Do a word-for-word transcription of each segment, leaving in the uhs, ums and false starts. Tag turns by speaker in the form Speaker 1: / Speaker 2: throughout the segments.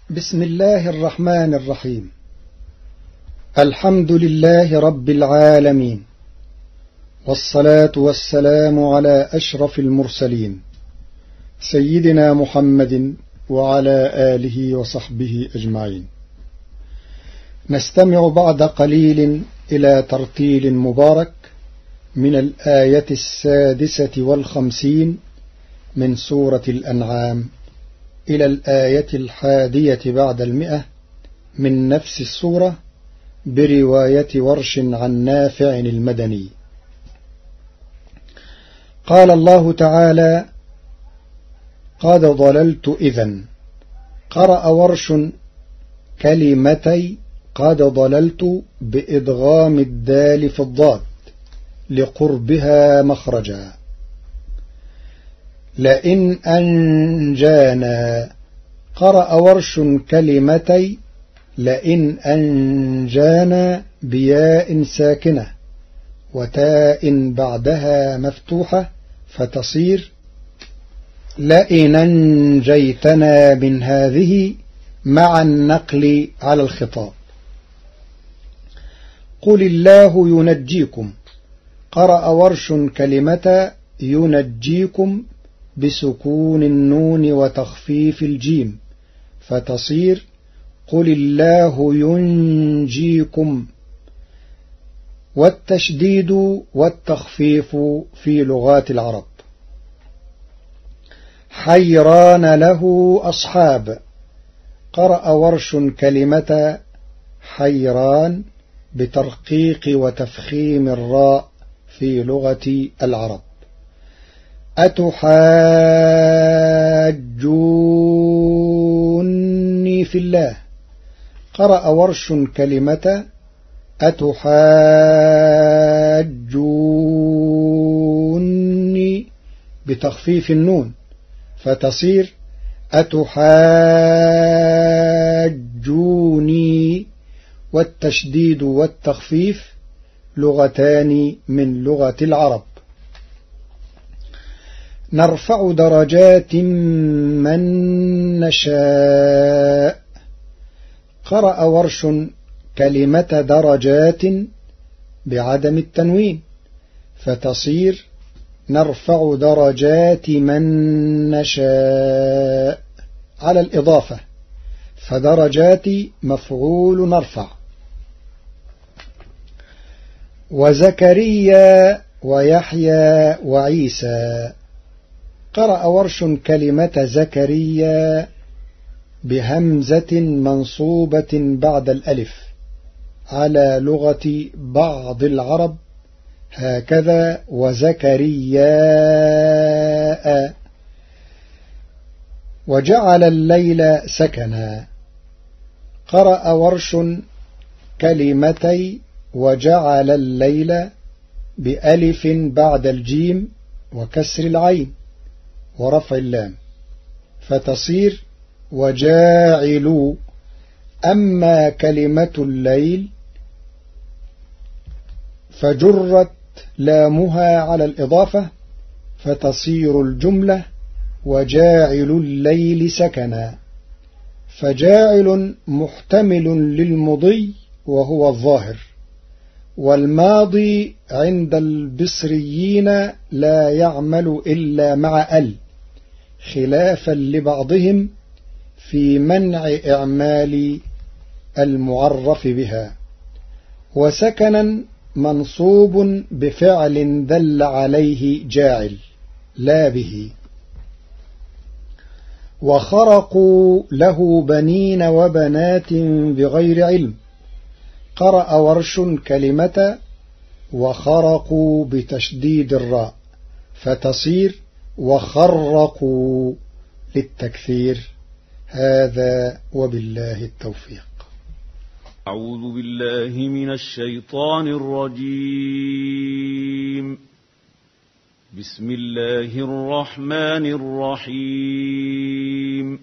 Speaker 1: بسم الله الرحمن الرحيم. الحمد لله رب العالمين، والصلاة والسلام على أشرف المرسلين سيدنا محمد وعلى آله وصحبه أجمعين. نستمع بعد قليل إلى ترتيل مبارك من الآية السادسة والخمسين من سورة الأنعام إلى الآية الحادية بعد المئة من نفس السورة برواية ورش عن نافع المدني. قال الله تعالى: قد ضللت إذن. قرأ ورش كلمتي قد ضللت بإدغام الدال في الضاد لقربها مخرجا. لئن أنجانا. قرأ ورش كلمتي لئن أنجانا بياء ساكنة وتاء بعدها مفتوحة فتصير لئن أنجيتنا من هذه مع النقل على الخطاب. قل الله ينجيكم. قرأ ورش كلمة ينجيكم بسكون النون وتخفيف الجيم فتصير قل الله ينجيكم، والتشديد والتخفيف في لغات العرب. حيران له أصحاب. قرأ ورش كلمة حيران بترقيق وتفخيم الراء في لغة العرب. أتحاجوني في الله. قرأ ورش كلمة أتحاجوني بتخفيف النون فتصير أتحاجوني، والتشديد والتخفيف لغتان من لغة العرب. نرفع درجات من نشاء. قرأ ورش كلمة درجات بعدم التنوين فتصير نرفع درجات من نشاء على الإضافة، فدرجات مفعول نرفع. وزكريا ويحيى وعيسى. قرأ ورش كلمة زكريا بهمزة منصوبة بعد الألف على لغة بعض العرب هكذا وزكرياء. وجعل الليل سكنا. قرأ ورش كلمتي وجعل الليل بألف بعد الجيم وكسر العين ورفع اللام فتصير وجاعلوا. أما كلمة الليل فجرت لامها على الإضافة فتصير الجملة وجاعل الليل سكنا. فجاعل محتمل للمضي وهو الظاهر، والماضي عند البصريين لا يعمل إلا مع ال، خلافا لبعضهم في منع إعمال المعرف بها. وسكنا منصوب بفعل دل عليه جاعل لا به. وخرقوا له بنين وبنات بغير علم. قرأ ورش كلمة وخرقوا بتشديد الراء فتصير وخرقوا للتكثير. هذا وبالله التوفيق.
Speaker 2: أعوذ بالله من الشيطان الرجيم. بسم الله الرحمن الرحيم.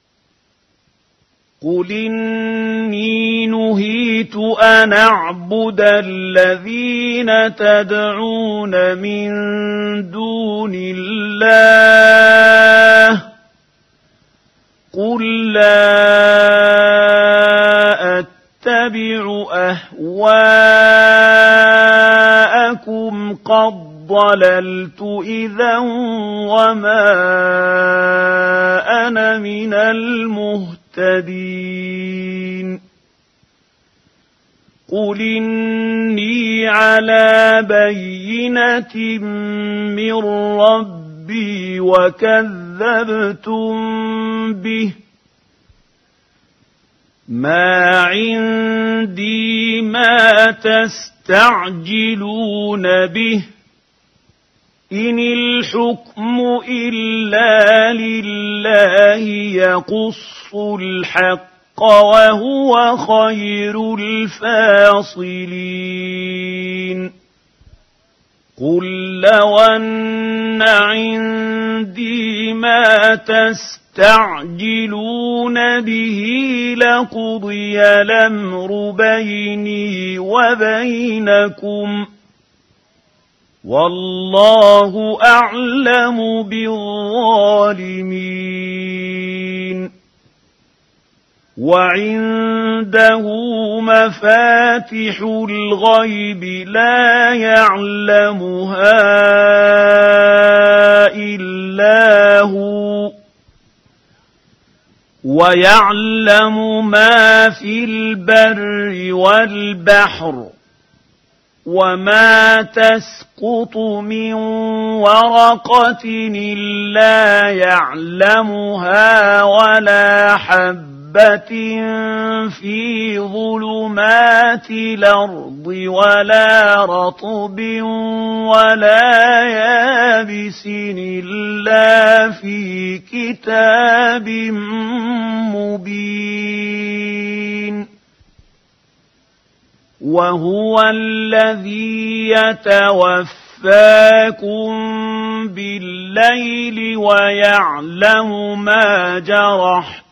Speaker 2: قل إني نهيت أن أعبد الذين تدعون من دون الله قل لا أتبع أهواءكم قد ضللت إذا وما أنا من المهتدين قل إني على بينة من ربي وكذبتم به ما عندي ما تستعجلون به إن الحكم إلا لله يقص الحق وهو خير الفاصلين قل لو أن عندي ما تستعجلون به لقضي الأمر بيني وبينكم والله أعلم بالظالمين وعنده مفاتح الغيب لا يعلمها إلا هو ويعلم ما في البر والبحر وما تسقط من ورقة إلا يعلمها ولا حبة في ظلمات الأرض ولا رطب ولا يابس إلا في كتاب مبين وهو الذي يتوفاكم بالليل ويعلم ما جرحتم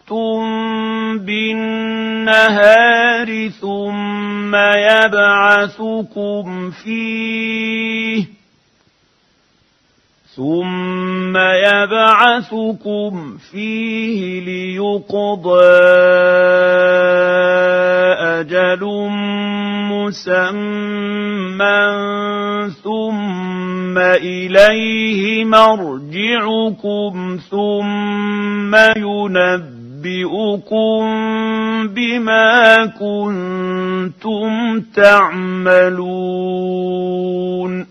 Speaker 2: بالنهار ثم يبعثكم فيه ثم يبعثكم فيه ليقضى أجل مسمى ثم إليه مرجعكم ثم ينبئكم بما كنتم تعملون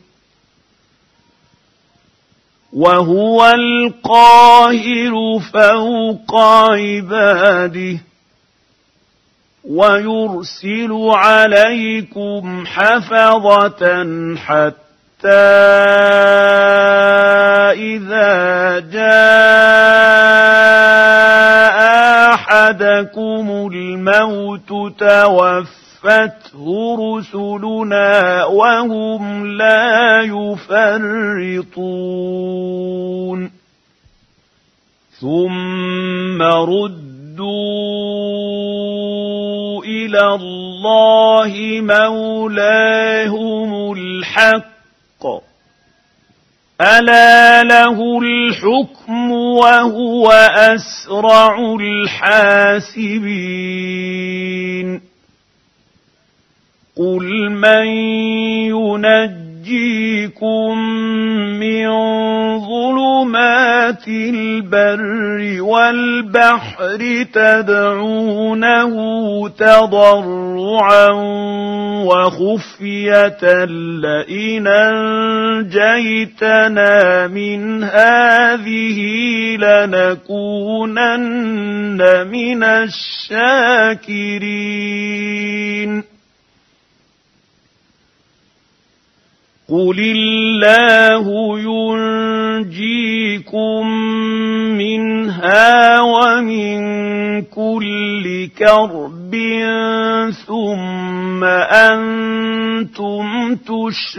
Speaker 2: وهو القاهر فوق عباده ويرسل عليكم حفظة حتى إذا جاء أحدكم الموت توفته رسلنا وهم لا يفرطون ثم ردوا إلى الله مولاهم الحق ألا له الحكم وهو أسرع الحاسبين قل من ينجيكم من ظلمات البر والبحر تدعونه تضرعا وخفية لئن أنجيتنا من هذه لنكونن من الشاكرين قل الله ينجيكم منها ومن كل كرب ثم أنتم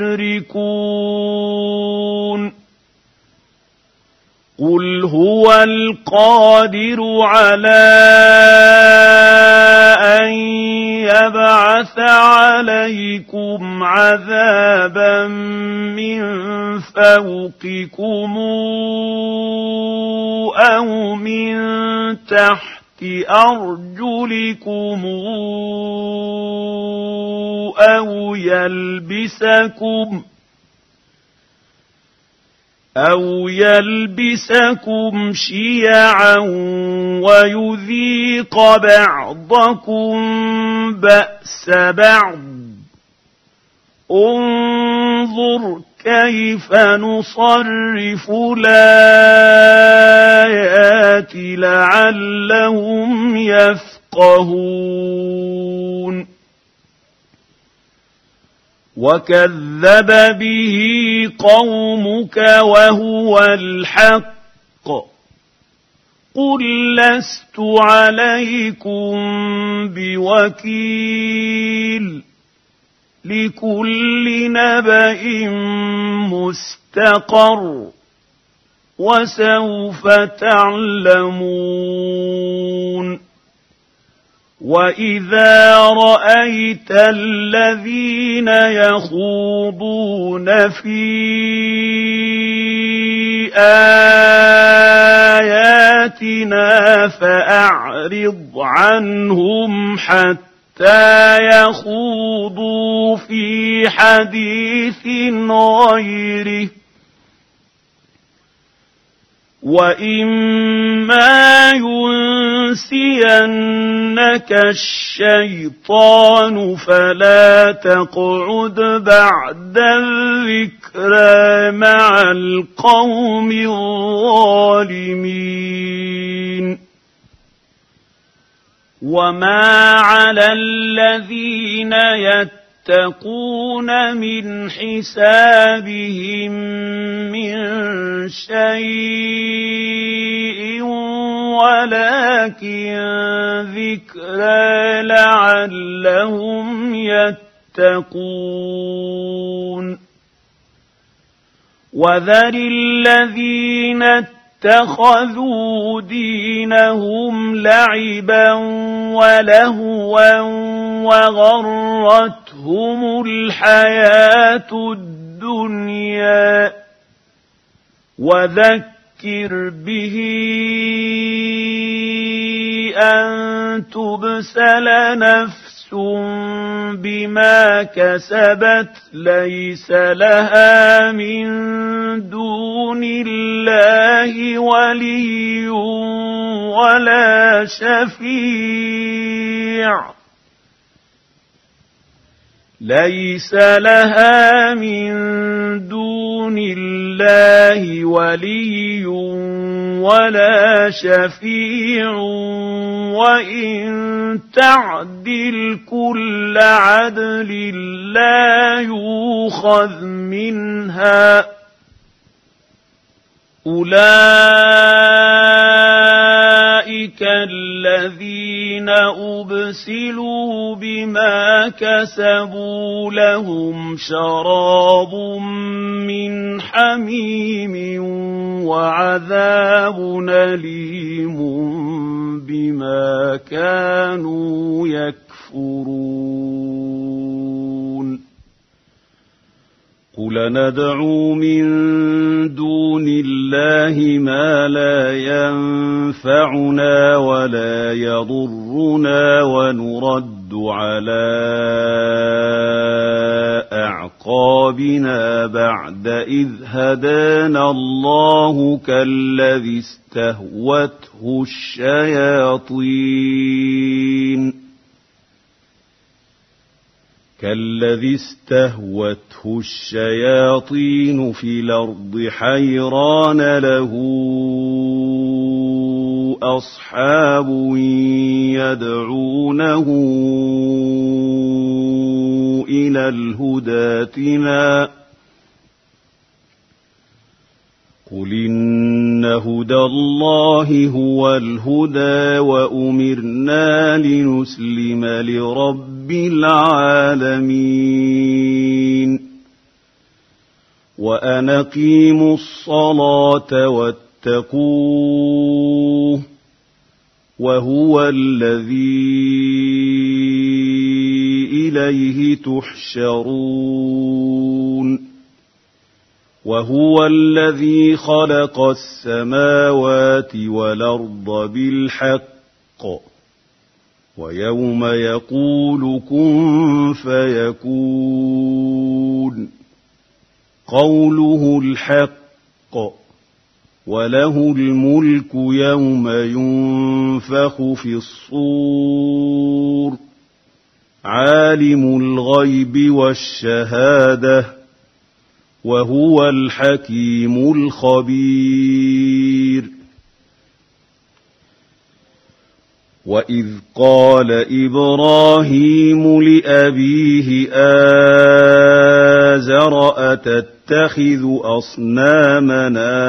Speaker 2: تشركون قل هو القادر على أن يبعث عليكم عذابا من فوقكم أو من تحت أرجلكم أو يلبسكم أو يلبسكم شيعا ويذيق بعضكم بأس بعض انظر كيف نصرف الآيات لعلهم يفقهون وكذب به قومك وهو الحق قل لست عليكم بوكيل لكل نبأ مستقر وسوف تعلمون وإذا رأيت الذين يخوضون في آياتنا فأعرض عنهم حتى يخوضوا في حديث غيره وإما ينسينك الشيطان فلا تقعد بعد الذكرى مع القوم الظالمين وما على الذين يتقون من حسابهم من شيء ولكن ذكرى لعلهم يتقون وذر الذين اتخذوا دينهم لعبا ولهوا وغرتهم الحياة الدنيا وذكر به أن تبسل نفس بما كسبت ليس لها من دون الله ولي ولا شفيع ليس لها من دون الله ولي ولا شفيع وإن تعدل كل عدل لا يؤخذ منها أولئك الذين أبسلوا بما كسبوا لهم شراب من حميم وعذاب أليم بما كانوا يكفرون قل ندعو من دون الله ما لا ينفعنا ولا يضرنا ونرد على أعقابنا بعد إذ هدانا الله كالذي استهوته الشياطين كالذي استهوته الشياطين في الأرض حيران له أصحاب يدعونه إلى الهدى ائتنا قل إن هدى الله هو الهدى وأمرنا لنسلم لرب العالمين وأن أقيموا الصلاة واتقوه وهو الذي إليه تحشرون وهو الذي خلق السماوات والأرض بالحق ويوم يقول كن فيكون قوله الحق وله الملك يوم ينفخ في الصور عالم الغيب والشهادة وهو الحكيم الخبير وإذ قال إبراهيم لأبيه آزر أتتخذ أصنامنا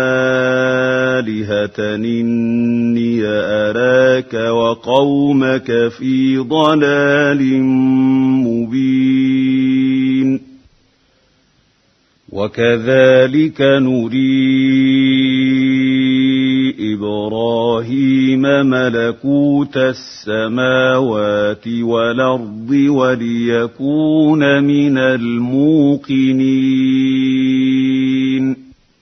Speaker 2: آلهة إني أراك وقومك في ضلال مبين وكذلك نري إبراهيم ملكوت السماوات والأرض وليكون من الموقنين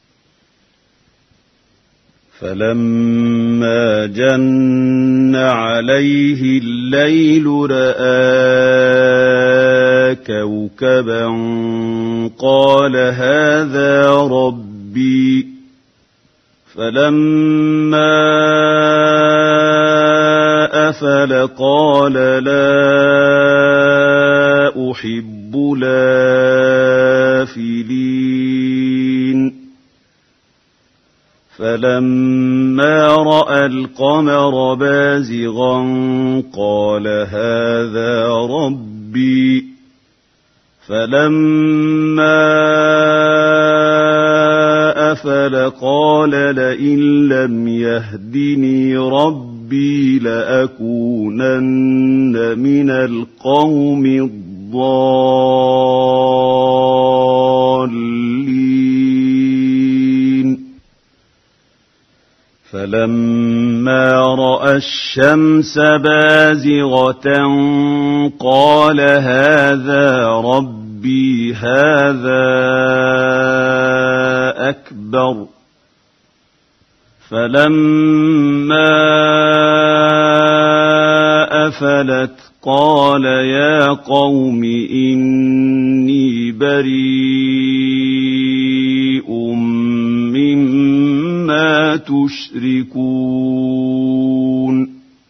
Speaker 2: فلما جن عليه الليل رأى كوكبا قال هذا ربي فلما أفل قال لا أحب الآفلين فلما رأى القمر بازغا قال هذا ربي فلما أفل قال لئن لم يهدني ربي لأكونن من القوم الضالين فلما رأى الشمس بازغة قال هذا ربي هذا أكبر فلما أفلت قال يا قوم إني بريء مما تشركون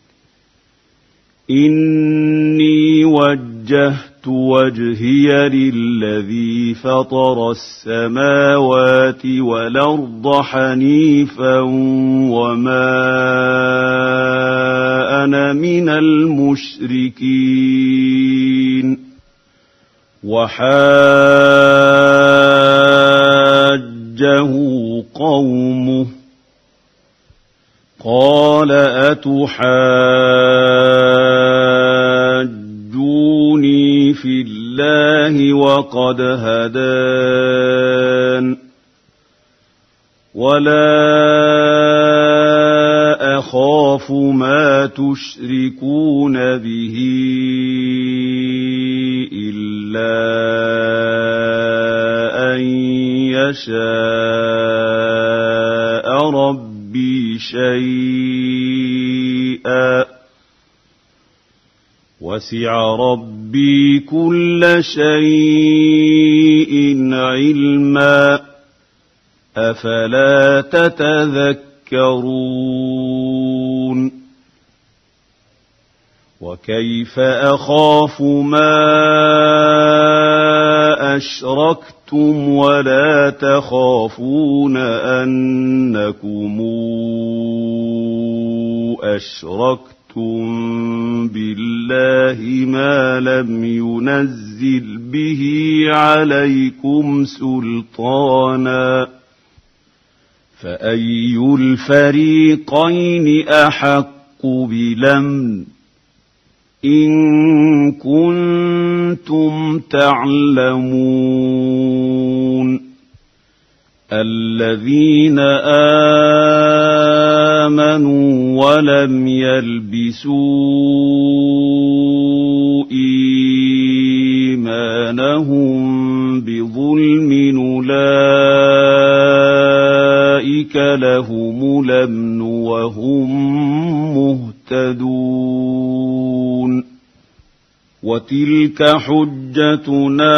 Speaker 2: إني وجهت وجهي للذي فطر السماوات والأرض حنيفا وما أنا من المشركين وحاجه قومه قال أتحاجوني في الله وقد هدان ولا أخاف ما تشركون به إلا أن يشاء ربي شيئا وسع ربي كل شيء علما أفلا تتذكرون وكيف أخاف ما أشركتم ولا تخافون أنكم أشركتم بالله ما لم ينزل به عليكم سلطانا فأي الفريقين أحق بالأمن إن كنتم تعلمون الذين آمنوا ولم يلبسوا إيمانهم بظلم أولئك لهم الأمن وهم مهتدون وتلك حجتنا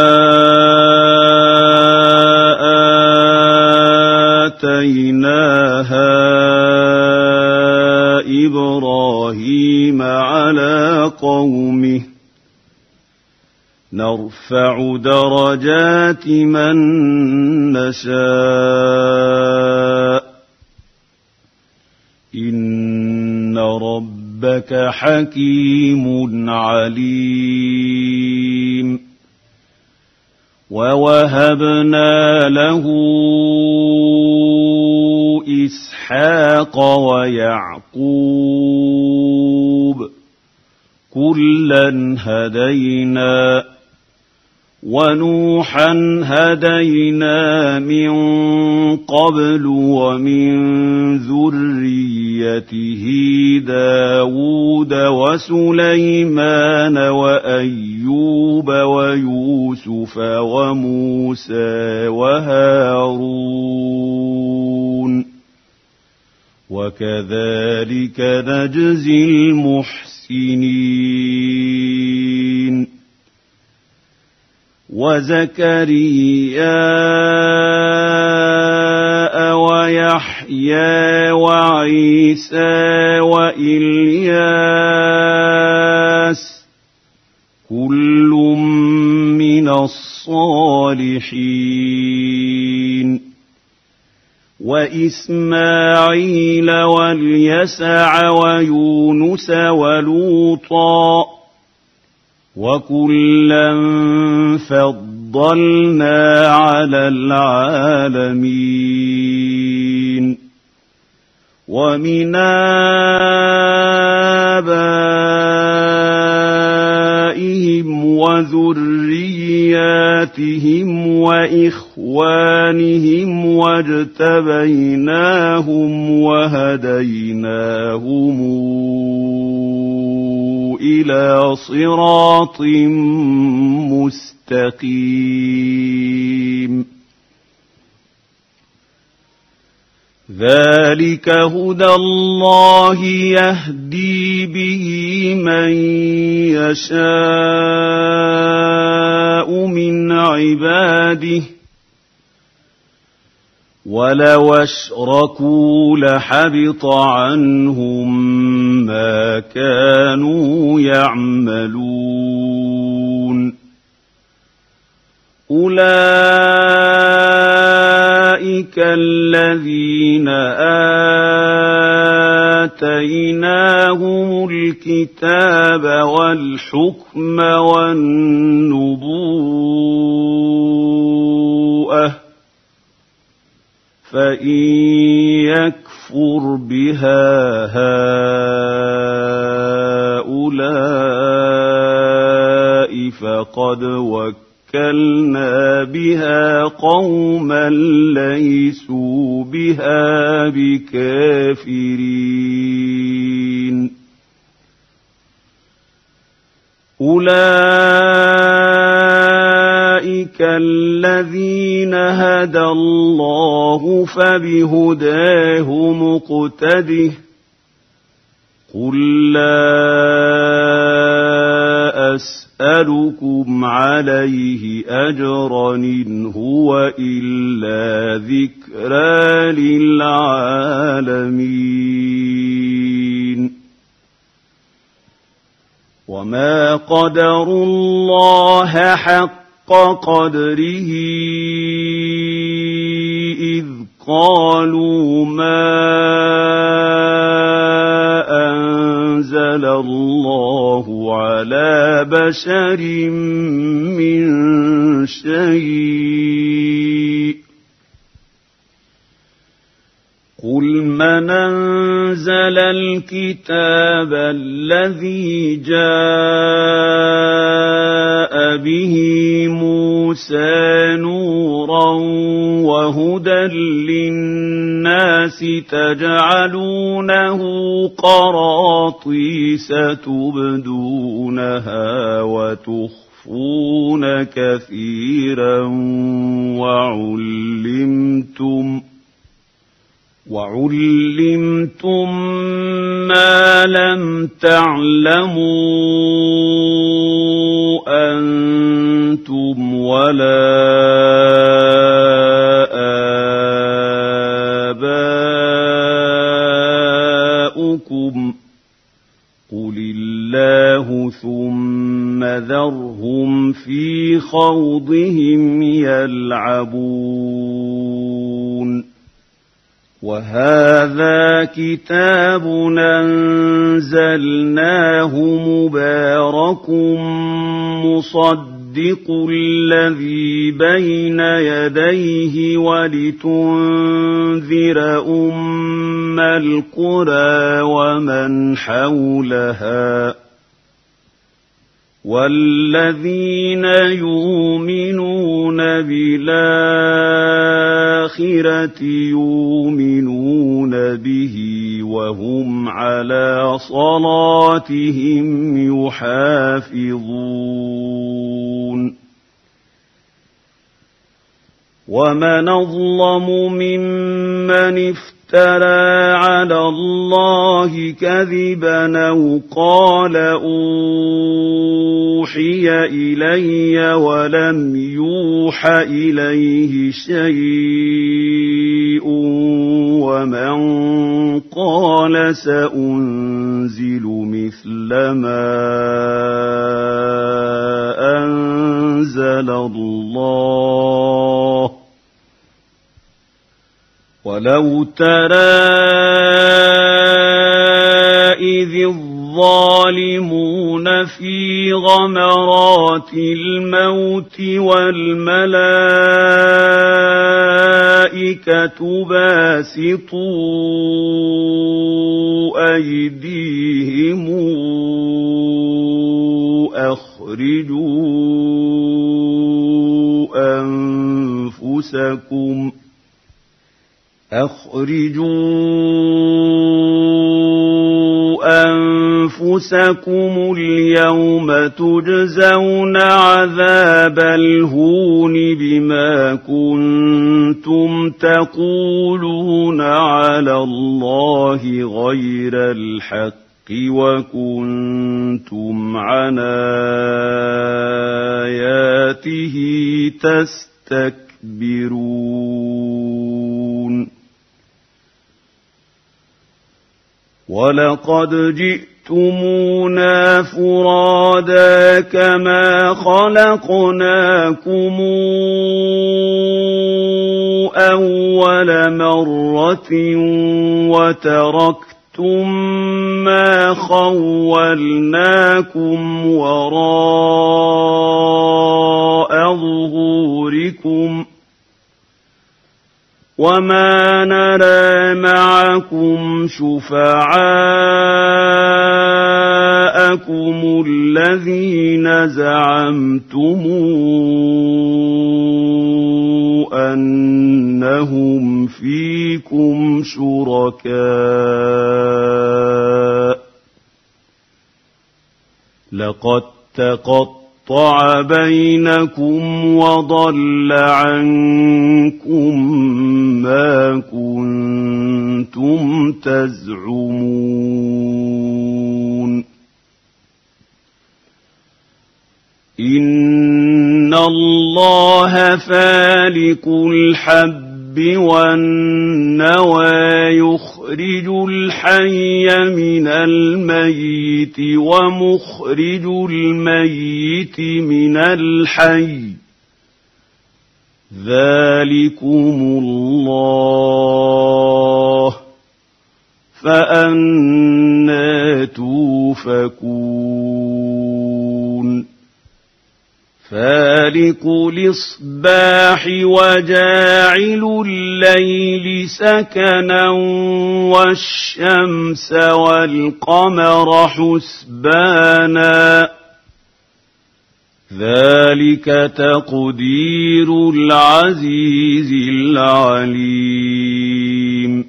Speaker 2: آتيناها إبراهيم على قومه نرفع درجات من نشاء إن ربك حكيم عليم ووهبنا له إسحاق ويعقوب كلا هدينا ونوحا هدينا من قبل ومن ذريته داود وسليمان وأيوب ويوسف وموسى وهارون وكذلك نجزي المحسنين وزكريا ويحيى وعيسى وإلياس كل من الصالحين وإسماعيل واليسع ويونس ولوطا وكلا فضلنا على العالمين ومن آبائهم وذرياتهم وإخوانهم واجتبيناهم وهديناهم إلى صراط مستقيم ذلك هدى الله يهدي به من يشاء من عباده ولو أشركوا لحبط عنهم ما كانوا يعملون أولئك الذين آتيناهم الكتاب والحكم والنبوءة فإن يكفر بها هؤلاء فقد وكلنا بها قوما ليسوا بها بكافرين أولئك الذين هدى الله فبهداه مقتده قل لا أسألكم عليه أجرا إن هو إلا ذكرى للعالمين وما قدروا الله حق قدره إذ قالوا ما أنزل الله على بشر من شيء قل من أنزل الكتاب الذي جاء به موسى نورا وهدى للناس تجعلونه قراطيس تبدونها وتخفون كثيرا وعلمتم وعلمتم ما لم تعلموا ولا آباؤكم قل الله ثم ذرهم في خوضهم يلعبون وهذا كتاب أنزلناه مبارك مصدق الذي بين يديه ولتنذر أم القرى ومن حولها والذين يؤمنون بالآخرة يؤمنون به وهم على صلاتهم يحافظون ومن أظلم ممن افترى على الله كذبا أو قال أوحي إلي ولم يوح إليه شيء ومن قال سأنزل مثل ما أنزل الله ولو ترى إذ الظالمون في غمرات الموت والملائكة باسطوا أيديهم أخرجوا أنفسكم أخرجوا أنفسكم اليوم تجزون عذاب الهون بما كنتم تقولون على الله غير الحق وكنتم عن آياته تستكبرون ولقد جئتمونا فرادا كما خلقناكم أول مرة وتركتم ما خولناكم وراء ظهوركم وما نرى معكم شفعاءكم الذين زعمتم أنهم فيكم شركاء لقد تقطعوا قطع بينكم وضل عنكم ما كنتم تزعمون إن الله فالق الحب والنوى يخرج الحي من الميت ومخرج الميت من الحي ذلكم الله فأنى توفكون فالق الإصباح وجاعل الليل سكنا والشمس والقمر حسبانا ذلك تقدير العزيز العليم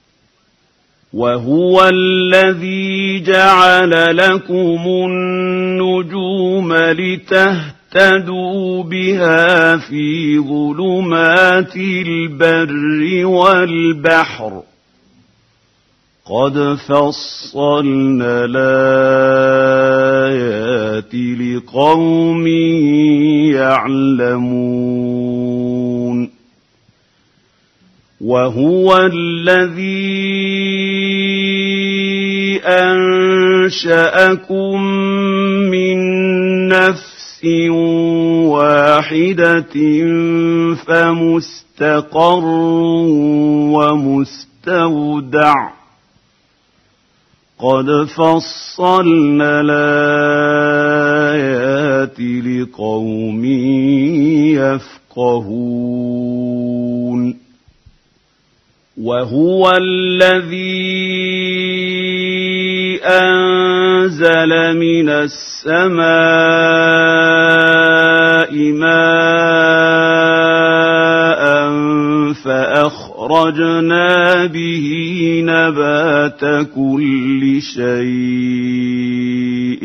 Speaker 2: وهو الذي جعل لكم النجوم لتهتدوا اهتدوا بها في ظلمات البر والبحر قد فصلنا الآيات لقوم يعلمون وهو الذي أنشأكم من نفس واحدة فمستقر ومستودع قد فصلنا الآيات لقوم يفقهون وهو الذي أنزل من السماء ماء فأخرجنا به نبات كل شيء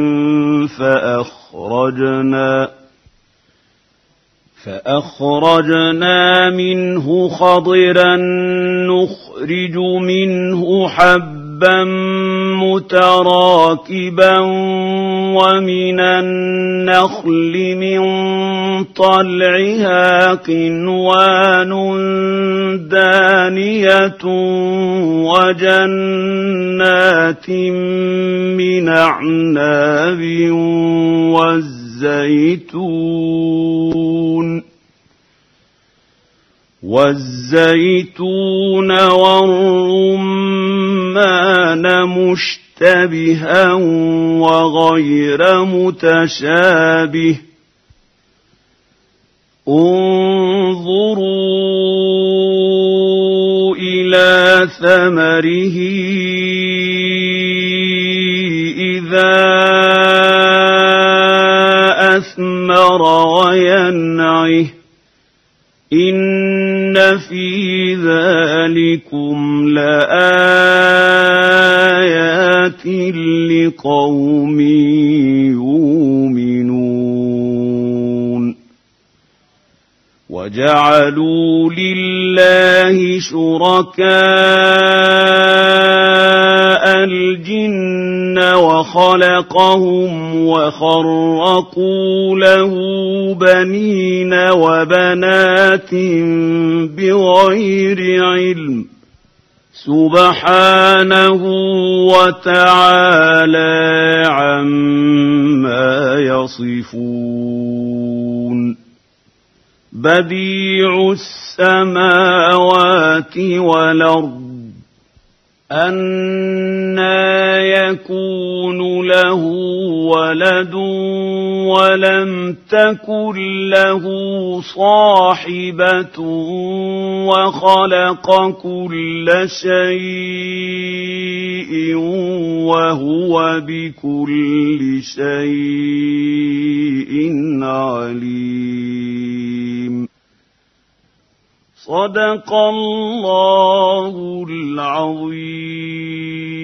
Speaker 2: فأخرجنا فأخرجنا منه خضرا نخرج منه حبا متراكبا ومن النخل من طلعها قنوان دانية وجنات من أعناب والزيتون والزيتون والرمان مشتبها وغير متشابه انظروا إلى ثمره إذا أثمر وينعه إن في ذلكم لآيات لقوم يؤمنون وجعلوا لله شركاء الجن وخلقهم وخرقوا له بنين وبنات بغير علم سبحانه وتعالى عما يصفون بديع السماوات والأرض أنى يكون له ولد ولم تكن له صاحبة وخلق كل شيء وهو بكل شيء عليم صدق الله العظيم